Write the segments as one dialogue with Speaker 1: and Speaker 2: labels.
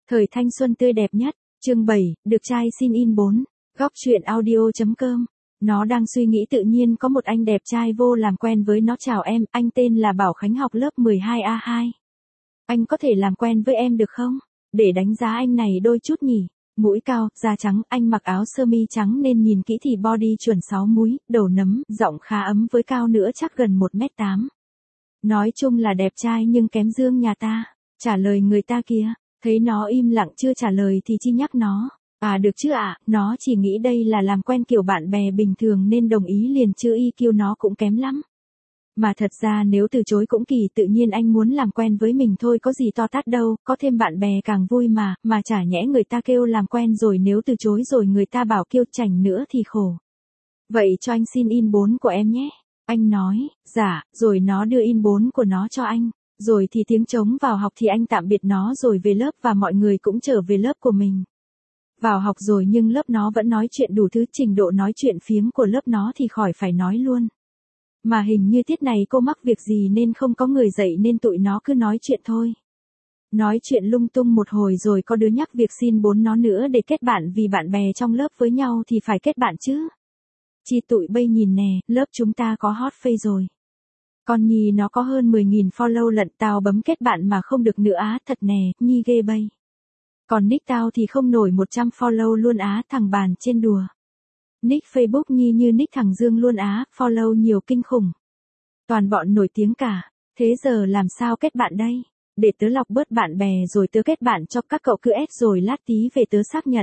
Speaker 1: Thời thanh xuân tươi đẹp nhất, chương 7, được trai xin in 4, góc chuyện audio.com. Nó đang suy nghĩ tự nhiên có một anh đẹp trai vô làm quen với nó. Chào em, anh tên là Bảo Khánh, học lớp 12A2. Anh có thể làm quen với em được không? Để đánh giá anh này đôi chút nhỉ. Mũi cao, da trắng, anh mặc áo sơ mi trắng nên nhìn kỹ thì body chuẩn 6 múi, đầu nấm, giọng khá ấm với cao nữa chắc gần 1m8. Nói chung là đẹp trai nhưng kém Dương nhà ta. Trả lời người ta kìa. Thấy nó im lặng chưa trả lời thì Chi nhắc nó. À được chứ ạ, nó chỉ nghĩ đây là làm quen kiểu bạn bè bình thường nên đồng ý liền chứ IQ nó cũng kém lắm. Mà thật ra nếu từ chối cũng kỳ, tự nhiên anh muốn làm quen với mình thôi, có gì to tát đâu, có thêm bạn bè càng vui mà chả nhẽ người ta kêu làm quen rồi nếu từ chối rồi người ta bảo kêu chảnh nữa thì khổ. Vậy cho anh xin in 4 của em nhé. Anh nói, dạ, rồi nó đưa in 4 của nó cho anh. Rồi thì tiếng trống vào học thì anh tạm biệt nó rồi về lớp và mọi người cũng trở về lớp của mình. Vào học rồi nhưng lớp nó vẫn nói chuyện đủ thứ, trình độ nói chuyện phiếm của lớp nó thì khỏi phải nói luôn. Mà hình như tiết này cô mắc việc gì nên không có người dạy nên tụi nó cứ nói chuyện thôi. Nói chuyện lung tung một hồi rồi có đứa nhắc việc xin 4 nó nữa để kết bạn vì bạn bè trong lớp với nhau thì phải kết bạn chứ. Chi tụi bây nhìn nè, lớp chúng ta có hot face rồi. Con Nhi nó có hơn 10.000 follow lận, tao bấm kết bạn mà không được nữa á, thật nè, Nhi ghê bây. Còn nick tao thì không nổi 100 follow luôn á, thằng bàn trên đùa. Nick Facebook Nhi như nick thằng Dương luôn á, follow nhiều kinh khủng. Toàn bọn nổi tiếng cả, thế giờ làm sao kết bạn đây? Để tớ lọc bớt bạn bè rồi tớ kết bạn cho các cậu, cứ ép rồi lát tí về tớ xác nhận.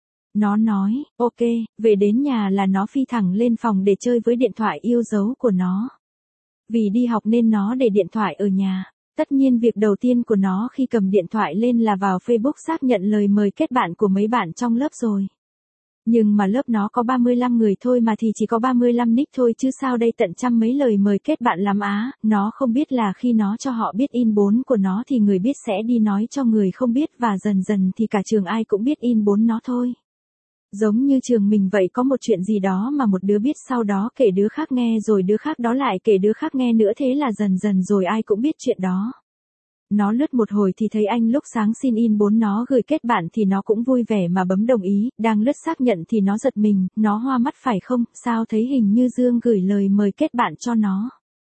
Speaker 1: Nó nói, ok, về đến nhà là nó phi thẳng lên phòng để chơi với điện thoại yêu dấu của nó. Vì đi học nên nó để điện thoại ở nhà. Tất nhiên việc đầu tiên của nó khi cầm điện thoại lên là vào Facebook xác nhận lời mời kết bạn của mấy bạn trong lớp rồi. Nhưng mà lớp nó có 35 người thôi mà thì chỉ có 35 nick thôi chứ sao đây tận trăm mấy lời mời kết bạn lắm á. Nó không biết là khi nó cho họ biết in 4 của nó thì người biết sẽ đi nói cho người không biết và dần dần thì cả trường ai cũng biết in 4 nó thôi. Giống như trường mình vậy, có một chuyện gì đó mà một đứa biết sau đó kể đứa khác nghe rồi đứa khác đó lại kể đứa khác nghe nữa, thế là dần dần rồi ai cũng biết chuyện đó. Nó lướt một hồi thì thấy anh lúc sáng xin in 4 nó gửi kết bạn thì nó cũng vui vẻ mà bấm đồng ý, đang lướt xác nhận thì nó giật mình, nó hoa mắt phải không, sao thấy hình như Dương gửi lời mời kết bạn cho nó.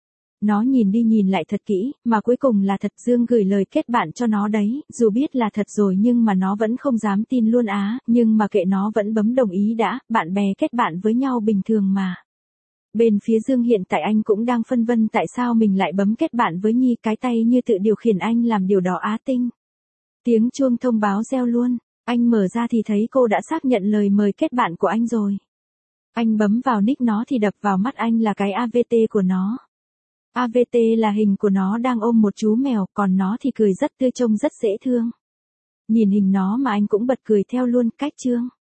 Speaker 1: Nó nhìn đi nhìn lại thật kỹ, mà cuối cùng là thật, Dương gửi lời kết bạn cho nó đấy, dù biết là thật rồi nhưng mà nó vẫn không dám tin luôn á, nhưng mà kệ, nó vẫn bấm đồng ý đã, bạn bè kết bạn với nhau bình thường mà. Bên phía Dương hiện tại anh cũng đang phân vân tại sao mình lại bấm kết bạn với Nhi, cái tay như tự điều khiển anh làm điều đó á. Tinh. Tiếng chuông thông báo reo luôn, anh mở ra thì thấy cô đã xác nhận lời mời kết bạn của anh rồi. Anh bấm vào nick nó thì đập vào mắt anh là cái AVT của nó. AVT là hình của nó đang ôm một chú mèo, còn nó thì cười rất tươi, trông rất dễ thương. Nhìn hình nó mà anh cũng bật cười theo luôn, cách chương.